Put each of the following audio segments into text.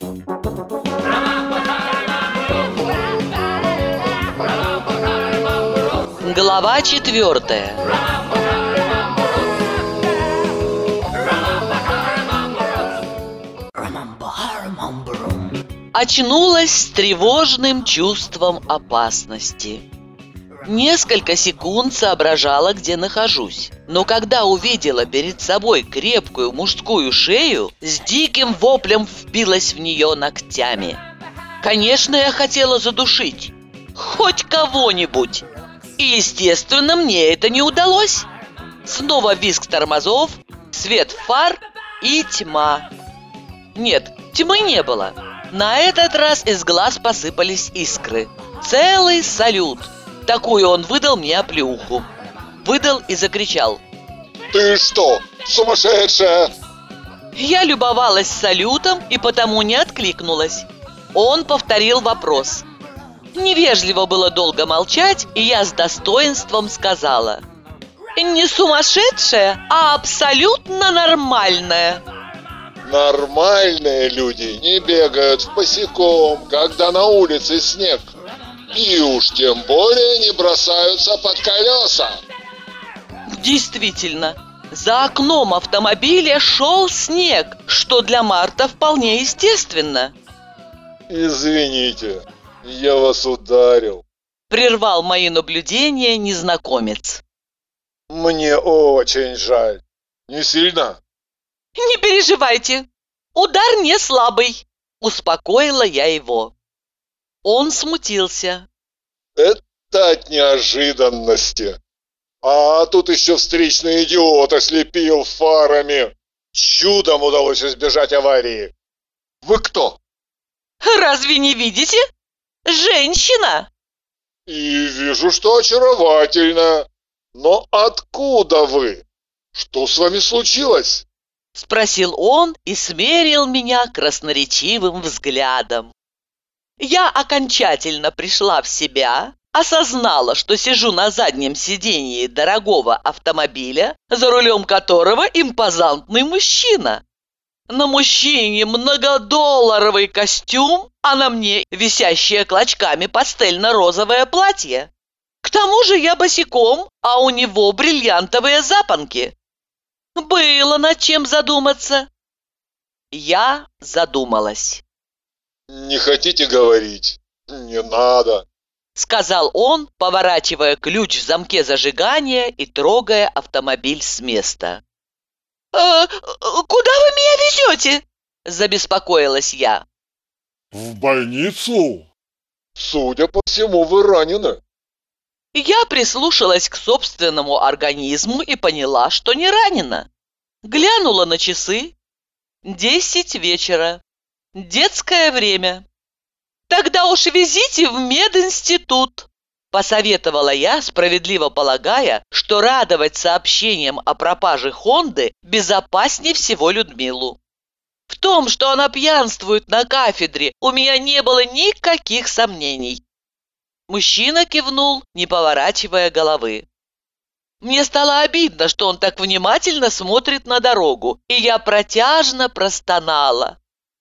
Глава 4. Очнулась с тревожным чувством опасности. Несколько секунд соображала, где нахожусь. Но когда увидела перед собой крепкую мужскую шею, с диким воплем впилась в нее ногтями. Конечно, я хотела задушить хоть кого-нибудь. И, естественно, мне это не удалось. Снова визг тормозов, свет фар и тьма. Нет, тьмы не было. На этот раз из глаз посыпались искры. Целый салют. Такую он выдал мне оплеуху. Выдал и закричал: «Ты что, сумасшедшая?» Я любовалась салютом и потому не откликнулась. Он повторил вопрос. Невежливо было долго молчать, и я с достоинством сказала: не сумасшедшая, а абсолютно нормальная. Нормальные люди не бегают босиком, когда на улице снег. И уж тем более не бросаются под колеса. Действительно, за окном автомобиля шел снег, что для марта вполне естественно. Извините, я вас ударил. Прервал мои наблюдения незнакомец. Мне очень жаль. Не сильно? Не переживайте, удар не слабый. Успокоила я его. Он смутился. Это от неожиданности. А тут еще встречный идиот ослепил фарами. Чудом удалось избежать аварии. Вы кто? Разве не видите? Женщина. И вижу, что очаровательно. Но откуда вы? Что с вами случилось? Спросил он и смерил меня красноречивым взглядом. Я окончательно пришла в себя, осознала, что сижу на заднем сиденье дорогого автомобиля, за рулем которого импозантный мужчина. На мужчине многодолларовый костюм, а на мне висящее клочками пастельно-розовое платье. К тому же я босиком, а у него бриллиантовые запонки. Было над чем задуматься. Я задумалась. Не хотите говорить? Не надо. Сказал он, поворачивая ключ в замке зажигания и трогая автомобиль с места. Куда вы меня везете? Забеспокоилась я. В больницу? Судя по всему, вы ранены. Я прислушалась к собственному организму и поняла, что не ранена. Глянула на часы. 10 вечера. Детское время. Тогда уж везите в мединститут, посоветовала я, справедливо полагая, что радовать сообщением о пропаже Хонды безопаснее всего Людмилу. В том, что она пьянствует на кафедре, у меня не было никаких сомнений. Мужчина кивнул, не поворачивая головы. Мне стало обидно, что он так внимательно смотрит на дорогу, и я протяжно простонала.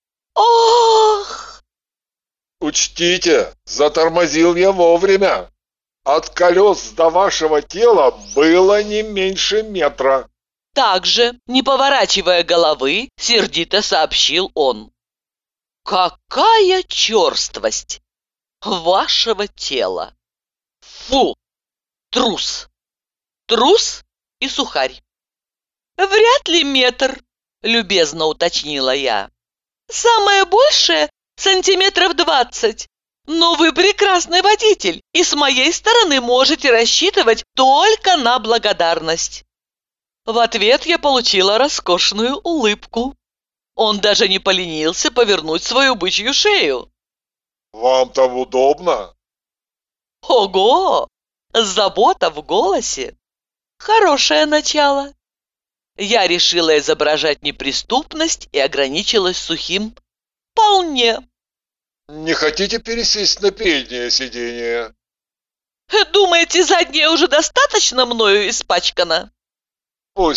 Ох! Учтите, затормозил я вовремя. От колес до вашего тела было не меньше метра. Также, не поворачивая головы, сердито сообщил он. Какая черствость вашего тела! Фу! Трус! Трус и сухарь. Вряд ли метр, любезно уточнила я. Самое большее сантиметров 20. Но вы прекрасный водитель, и с моей стороны можете рассчитывать только на благодарность. В ответ я получила роскошную улыбку. Он даже не поленился повернуть свою бычью шею. Вам там удобно? Ого! Забота в голосе. Хорошее начало. Я решила изображать неприступность и ограничилась сухим «вполне». Не хотите пересесть на переднее сиденье? Думаете, заднее уже достаточно мною испачкано?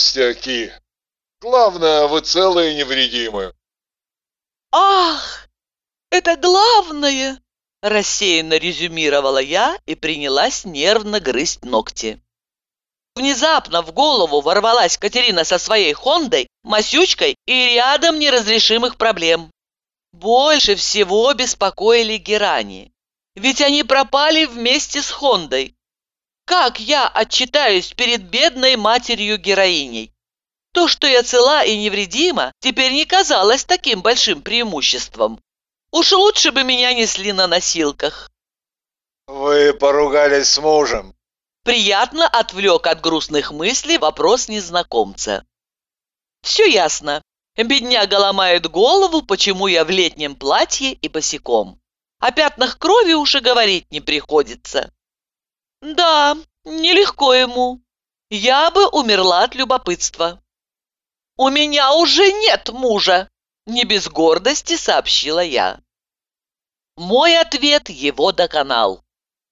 Пустяки. Главное, вы целы и невредимы. Ах, Это главное, рассеянно резюмировала я и принялась нервно грызть ногти. Внезапно в голову ворвалась Катерина со своей Хондой, Масючкой и рядом неразрешимых проблем. Больше всего беспокоили герани, ведь они пропали вместе с Хондой. Как я отчитаюсь перед бедной матерью-героиней? То, что я цела и невредима, теперь не казалось таким большим преимуществом. Уж лучше бы меня несли на носилках. Вы поругались с мужем? Приятно отвлек от грустных мыслей вопрос незнакомца. Все ясно. Бедняга ломает голову, почему я в летнем платье и босиком. О пятнах крови уж и говорить не приходится. Да, нелегко ему. Я бы умерла от любопытства. У меня уже нет мужа, не без гордости сообщила я. Мой ответ его доконал.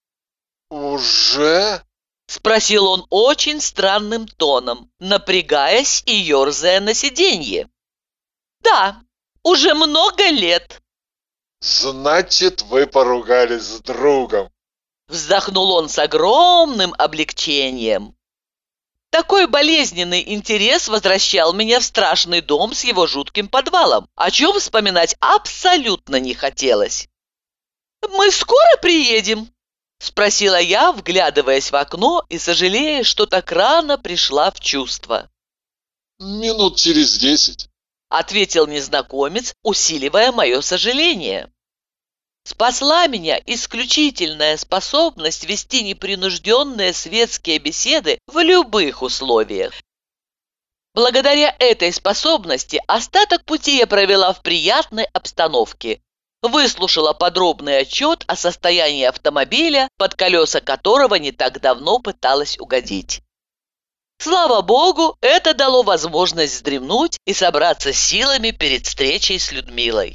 Уже? Спросил он очень странным тоном, напрягаясь и ерзая на сиденье. Да, уже много лет. Значит, вы поругались с другом. Вздохнул он с огромным облегчением. Такой болезненный интерес возвращал меня в страшный дом с его жутким подвалом, о чем вспоминать абсолютно не хотелось. «Мы скоро приедем?» – спросила я, вглядываясь в окно и сожалея, что так рано пришла в чувство. Минут через 10. Ответил незнакомец, усиливая мое сожаление. Спасла меня исключительная способность вести непринужденные светские беседы в любых условиях. Благодаря этой способности остаток пути я провела в приятной обстановке. Выслушала подробный отчет о состоянии автомобиля, под колеса которого не так давно пыталась угодить. Слава богу, это дало возможность вздремнуть и собраться с силами перед встречей с Людмилой.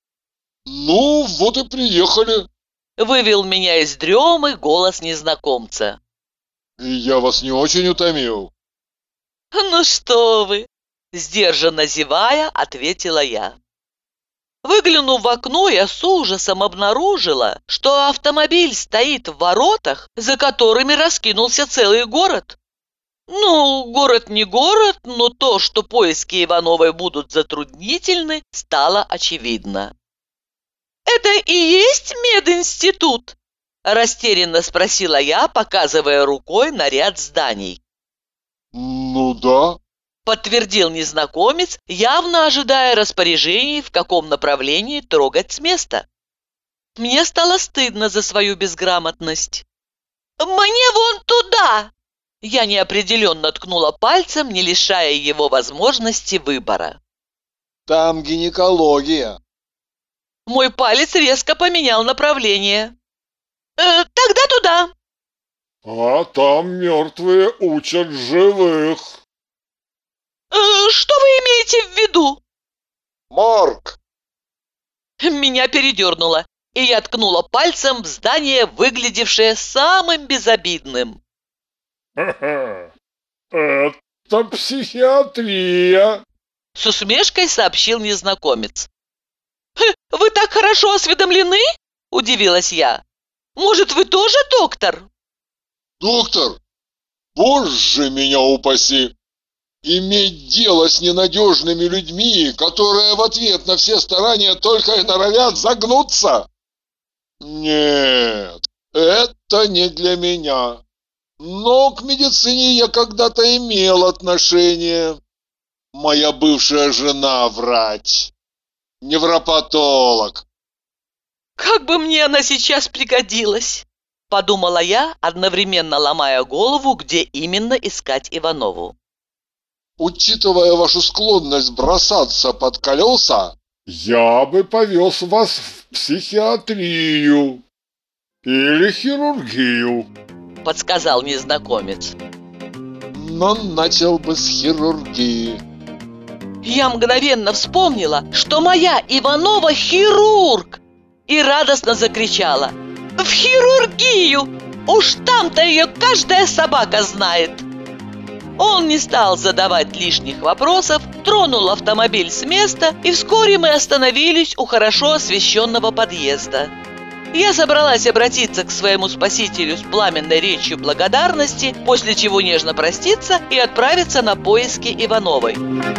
Ну, вот и приехали. Вывел меня из дремы голос незнакомца. И я вас не очень утомил. Ну что вы, сдержанно зевая, ответила я. Выглянув в окно, я с ужасом обнаружила, что автомобиль стоит в воротах, за которыми раскинулся целый город. Ну, город не город, но то, что поиски Ивановой будут затруднительны, стало очевидно. «Это и есть мединститут?» – растерянно спросила я, показывая рукой на ряд зданий. Ну да. Подтвердил незнакомец, явно ожидая распоряжений, в каком направлении трогать с места. Мне стало стыдно за свою безграмотность. «Мне вон туда!» Я неопределенно ткнула пальцем, не лишая его возможности выбора. Там гинекология. Мой палец резко поменял направление. «Тогда туда!» А там мертвые учат живых. «Что вы имеете в виду?» Морг. Меня передернуло, и я ткнула пальцем в здание, выглядевшее самым безобидным. Это психиатрия. С усмешкой сообщил незнакомец. «Вы так хорошо осведомлены?» – удивилась я. «Может, вы тоже доктор?» Доктор, боже меня упаси! Иметь дело с ненадежными людьми, которые в ответ на все старания только и норовят загнуться? Нет, это не для меня. Но к медицине я когда-то имел отношение. Моя бывшая жена врач, невропатолог. «Как бы мне она сейчас пригодилась!» – подумала я, одновременно ломая голову, где именно искать Иванову. Учитывая вашу склонность бросаться под колеса, я бы повез вас в психиатрию или хирургию, подсказал незнакомец. Но начал бы с хирургии. Я мгновенно вспомнила, что моя Иванова хирург, и радостно закричала: «В хирургию! Уж там-то ее каждая собака знает!» Он не стал задавать лишних вопросов, тронул автомобиль с места, и вскоре мы остановились у хорошо освещенного подъезда. Я собралась обратиться к своему спасителю с пламенной речью благодарности, после чего нежно проститься и отправиться на поиски Ивановой.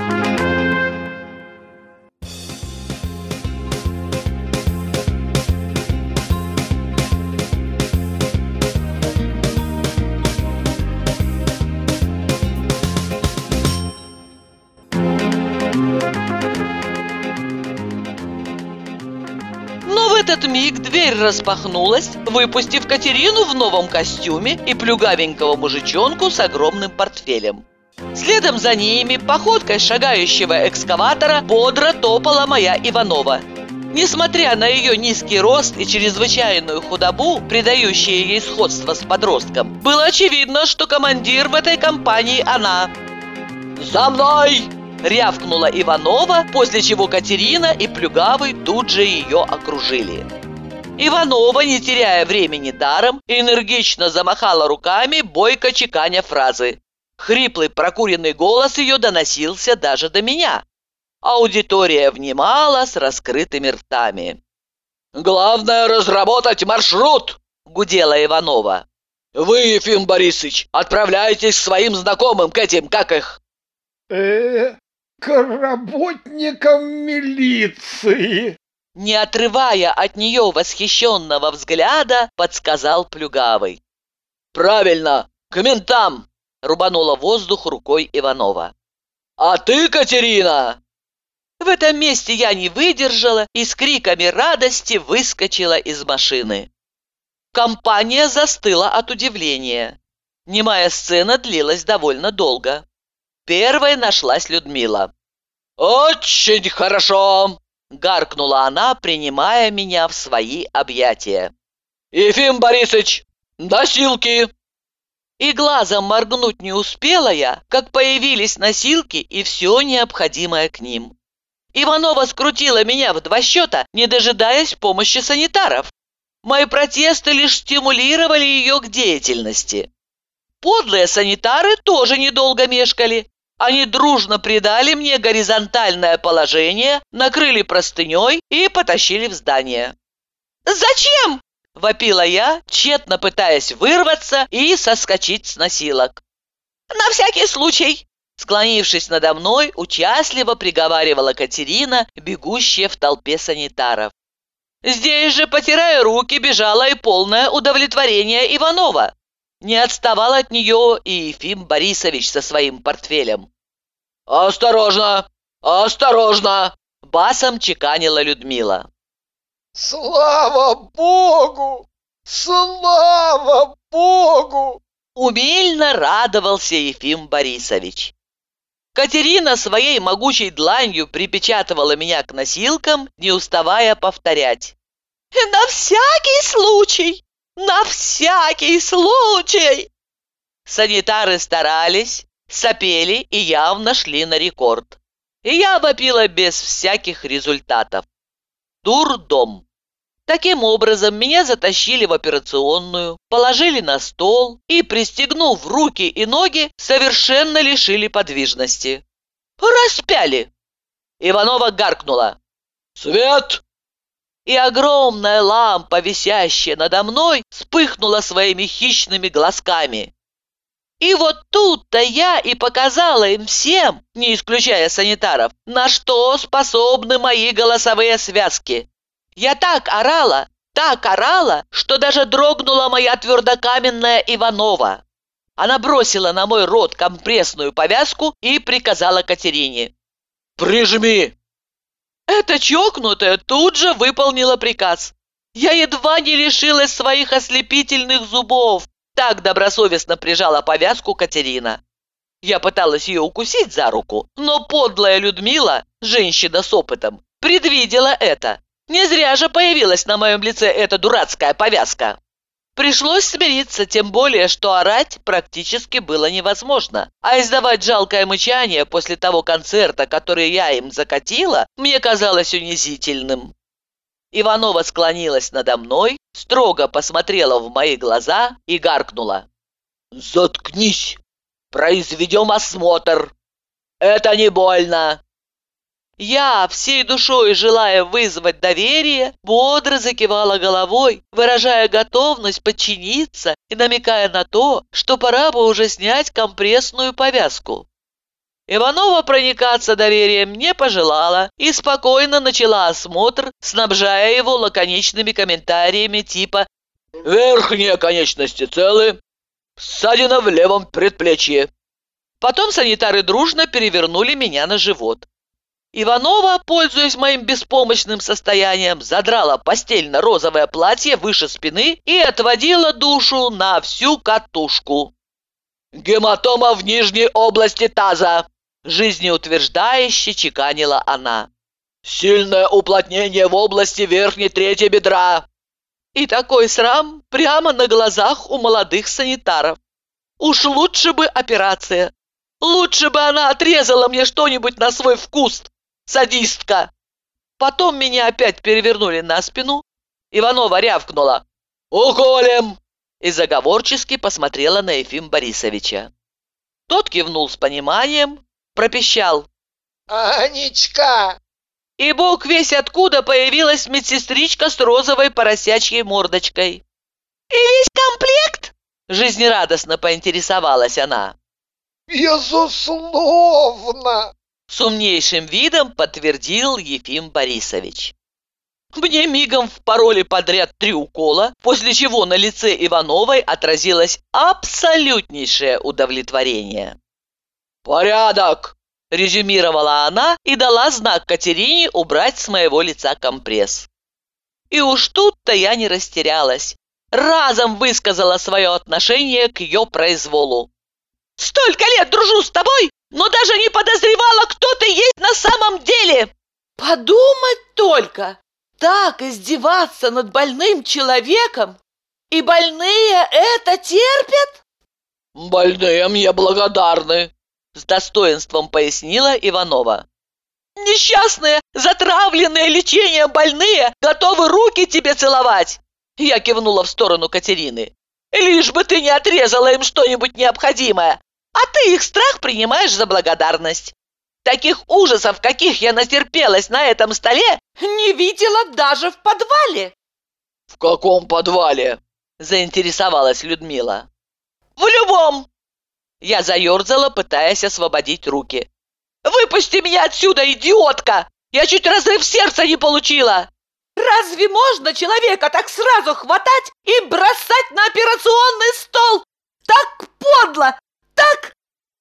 В этот миг дверь распахнулась, выпустив Катерину в новом костюме и плюгавенького мужичонку с огромным портфелем. Следом за ними, походкой шагающего экскаватора, бодро топала моя Иванова. Несмотря на ее низкий рост и чрезвычайную худобу, придающие ей сходство с подростком, было очевидно, что командир в этой компании она. «За мной!» — рявкнула Иванова, после чего Катерина и Плюгавый тут же ее окружили. Иванова, не теряя времени даром, энергично замахала руками, бойко чеканя фразы. Хриплый прокуренный голос ее доносился даже до меня. Аудитория внимала с раскрытыми ртами. «Главное разработать маршрут!» — гудела Иванова. «Вы, Ефим Борисович, отправляйтесь к своим знакомым, к этим, как их?» К работникам милиции!» Не отрывая от нее восхищенного взгляда, подсказал Плюгавый. «Правильно, к ментам!» — рубанула воздух рукой Иванова. «А ты, Катерина!» В этом месте я не выдержала и с криками радости выскочила из машины. Компания застыла от удивления. Немая сцена длилась довольно долго. Первой нашлась Людмила. «Очень хорошо!» — гаркнула она, принимая меня в свои объятия. «Ефим Борисович, носилки!» И глазом моргнуть не успела я, как появились носилки и все необходимое к ним. Иванова скрутила меня в 2 счета, не дожидаясь помощи санитаров. Мои протесты лишь стимулировали ее к деятельности. Подлые санитары тоже недолго мешкали. Они дружно придали мне горизонтальное положение, накрыли простыней и потащили в здание. «Зачем?» – вопила я, тщетно пытаясь вырваться и соскочить с носилок. «На всякий случай!» – склонившись надо мной, участливо приговаривала Катерина, бегущая в толпе санитаров. Здесь же, потирая руки, бежала и полное удовлетворение Иванова. Не отставал от нее и Ефим Борисович со своим портфелем. «Осторожно! Осторожно!» – басом чеканила Людмила. «Слава Богу! Слава Богу!» – умильно радовался Ефим Борисович. Катерина своей могучей дланью припечатывала меня к носилкам, не уставая повторять. «На всякий случай! На всякий случай!» Санитары старались, сопели и явно шли на рекорд. И я вопила без всяких результатов. Дурдом. Таким образом, меня затащили в операционную, положили на стол и, пристегнув руки и ноги, совершенно лишили подвижности. Распяли. Иванова гаркнула. «Свет!» И огромная лампа, висящая надо мной, вспыхнула своими хищными глазками. И вот тут-то я и показала им всем, не исключая санитаров, на что способны мои голосовые связки. Я так орала, что даже дрогнула моя твердокаменная Иванова. Она бросила на мой рот компрессную повязку и приказала Катерине. «Прижми!» Эта чокнутая тут же выполнила приказ. Я едва не лишилась своих ослепительных зубов. Так добросовестно прижала повязку Катерина. Я пыталась ее укусить за руку, но подлая Людмила, женщина с опытом, предвидела это. Не зря же появилась на моем лице эта дурацкая повязка. Пришлось смириться, тем более, что орать практически было невозможно. А издавать жалкое мычание после того концерта, который я им закатила, мне казалось унизительным. Иванова склонилась надо мной, строго посмотрела в мои глаза и гаркнула. «Заткнись! произведем осмотр. Это не больно». Я, всей душой желая вызвать доверие, бодро закивала головой, выражая готовность подчиниться и намекая на то, что пора бы уже снять компрессную повязку. Иванова проникаться доверием не пожелала и спокойно начала осмотр, снабжая его лаконичными комментариями типа «Верхние конечности целы, ссадина в левом предплечье». Потом санитары дружно перевернули меня на живот. Иванова, пользуясь моим беспомощным состоянием, задрала постельно-розовое платье выше спины и отводила душу на всю катушку. «Гематома в нижней области таза», – жизнеутверждающе чеканила она. «Сильное уплотнение в области верхней трети бедра». И такой срам прямо на глазах у молодых санитаров. Уж лучше бы операция. Лучше бы она отрезала мне что-нибудь на свой вкус. Садистка. Потом меня опять перевернули на спину. Иванова рявкнула «Уколем!» и заговорчески посмотрела на Ефима Борисовича. Тот кивнул с пониманием, пропищал «Анечка!» И бог весь откуда появилась медсестричка с розовой поросячьей мордочкой. «И весь комплект?» – жизнерадостно поинтересовалась она. «Безусловно!» – с умнейшим видом подтвердил Ефим Борисович. Мне мигом впороли подряд 3 укола, после чего на лице Ивановой отразилось абсолютнейшее удовлетворение. «Порядок!» – резюмировала она и дала знак Катерине убрать с моего лица компресс. И уж тут-то я не растерялась. Разом высказала свое отношение к ее произволу. «Столько лет дружу с тобой, но даже не подозревала, кто ты есть на самом деле!» Подумать только! Так издеваться над больным человеком? И больные это терпят? «Больные мне благодарны», – с достоинством пояснила Иванова. «Несчастные, затравленные лечением больные готовы руки тебе целовать!» Я кивнула в сторону Катерины. «Лишь бы ты не отрезала им что-нибудь необходимое, а ты их страх принимаешь за благодарность. Таких ужасов, каких я натерпелась на этом столе, не видела даже в подвале». «В каком подвале?» – заинтересовалась Людмила. «В любом!» Я заерзала, пытаясь освободить руки. «Выпусти меня отсюда, идиотка! Я чуть разрыв сердца не получила!» «Разве можно человека так сразу хватать и бросать на операционный стол? Так подло! Так!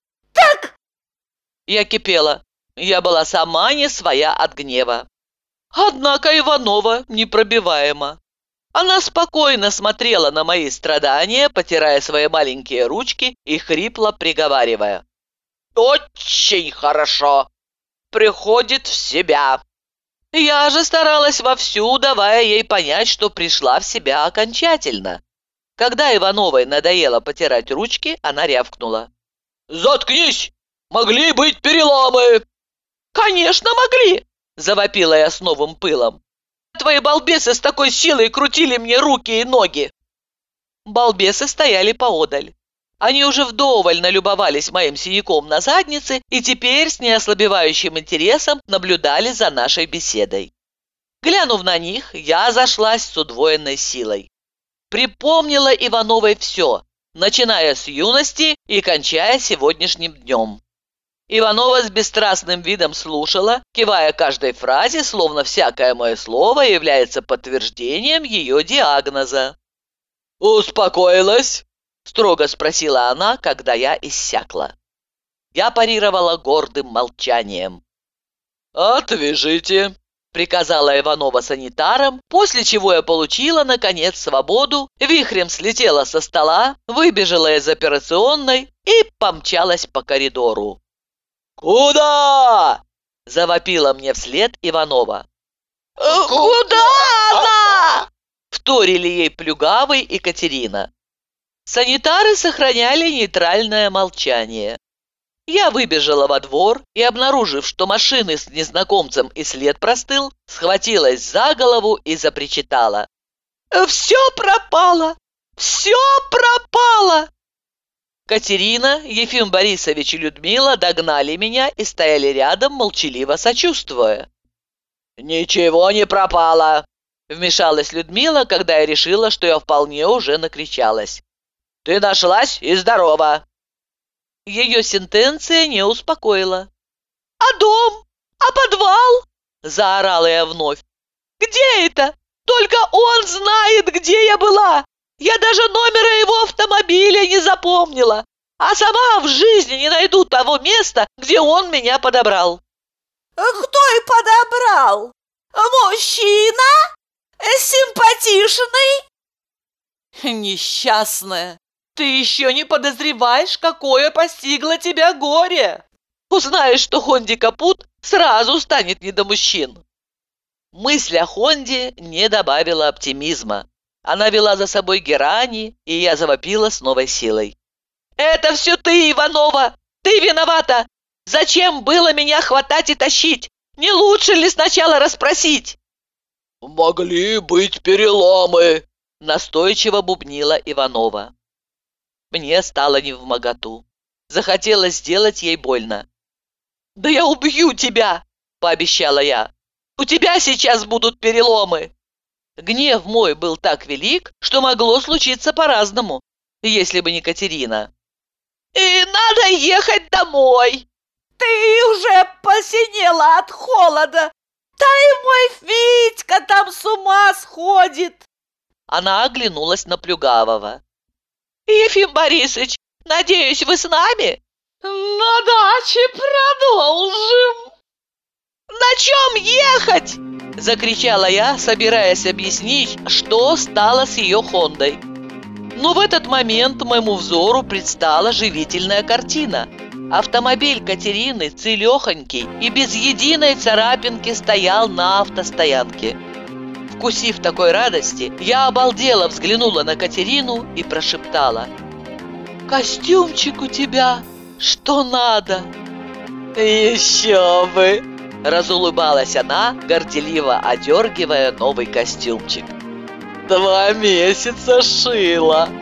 Я кипела. Я была сама не своя от гнева. Однако Иванова непробиваема. Она спокойно смотрела на мои страдания, потирая свои маленькие ручки и хрипло приговаривая: «Очень хорошо! Приходит в себя!» Я же старалась вовсю, давая ей понять, что пришла в себя окончательно. Когда Ивановой надоело потирать ручки, она рявкнула: «Заткнись! Могли быть переломы!» «Конечно могли!» – завопила я с новым пылом. «Твои балбесы с такой силой крутили мне руки и ноги!» Балбесы стояли поодаль. Они уже вдоволь налюбовались моим синяком на заднице и теперь с неослабевающим интересом наблюдали за нашей беседой. Глянув на них, я зашлась с удвоенной силой. Припомнила Ивановой все, начиная с юности и кончая сегодняшним днем. Иванова с бесстрастным видом слушала, кивая каждой фразе, словно всякое мое слово является подтверждением ее диагноза. «Успокоилась?» – строго спросила она, когда я иссякла. Я парировала гордым молчанием. «Отвяжите!» – приказала Иванова санитарам, после чего я получила, наконец, свободу, вихрем слетела со стола, выбежала из операционной и помчалась по коридору. «Куда?» – завопила мне вслед Иванова. «Куда она?» – вторили ей Плюгавый и Катерина. Санитары сохраняли нейтральное молчание. Я выбежала во двор и, обнаружив, что машины с незнакомцем и след простыл, схватилась за голову и запричитала: «Все пропало! Все пропало!» Катерина, Ефим Борисович и Людмила догнали меня и стояли рядом, молчаливо сочувствуя. «Ничего не пропало!» — вмешалась Людмила, когда я решила, что я вполне уже накричалась. «Ты нашлась и здорова!» Ее сентенция не успокоила. «А дом? А подвал?» — заорала я вновь. «Где это? Только он знает, где я была! Я даже номера его автомобиля не запомнила, а сама в жизни не найду того места, где он меня подобрал». Кто и подобрал? Мужчина? Симпатичный? «Несчастная, ты еще не подозреваешь, какое постигло тебя горе! Узнаешь, что Хонде капут, сразу станет не до мужчин». Мысль о Хонде не добавила оптимизма. Она вела за собой герани, и я завопила с новой силой. «Это все ты, Иванова! Ты виновата! Зачем было меня хватать и тащить? Не лучше ли сначала расспросить?» «Могли быть переломы», — настойчиво бубнила Иванова. Мне стало невмоготу. Захотелось сделать ей больно. «Да я убью тебя!» — пообещала я. «У тебя сейчас будут переломы!» Гнев мой был так велик, что могло случиться по-разному, если бы не Катерина. «И надо ехать домой!» Ты уже посинела от холода. Да и мой Витька там с ума сходит. Она оглянулась на Плюгавого. «Ефим Борисович, надеюсь, вы с нами?» На даче продолжим. «На чем ехать?» – закричала я, собираясь объяснить, что стало с ее Хондой. Но в этот момент моему взору предстала живительная картина. Автомобиль Катерины, целехонький и без единой царапинки, стоял на автостоянке. Вкусив такой радости, я обалдела взглянула на Катерину и прошептала: «Костюмчик у тебя, что надо!» «Еще бы!» – разулыбалась она, горделиво одергивая новый костюмчик. 2 месяца шила!»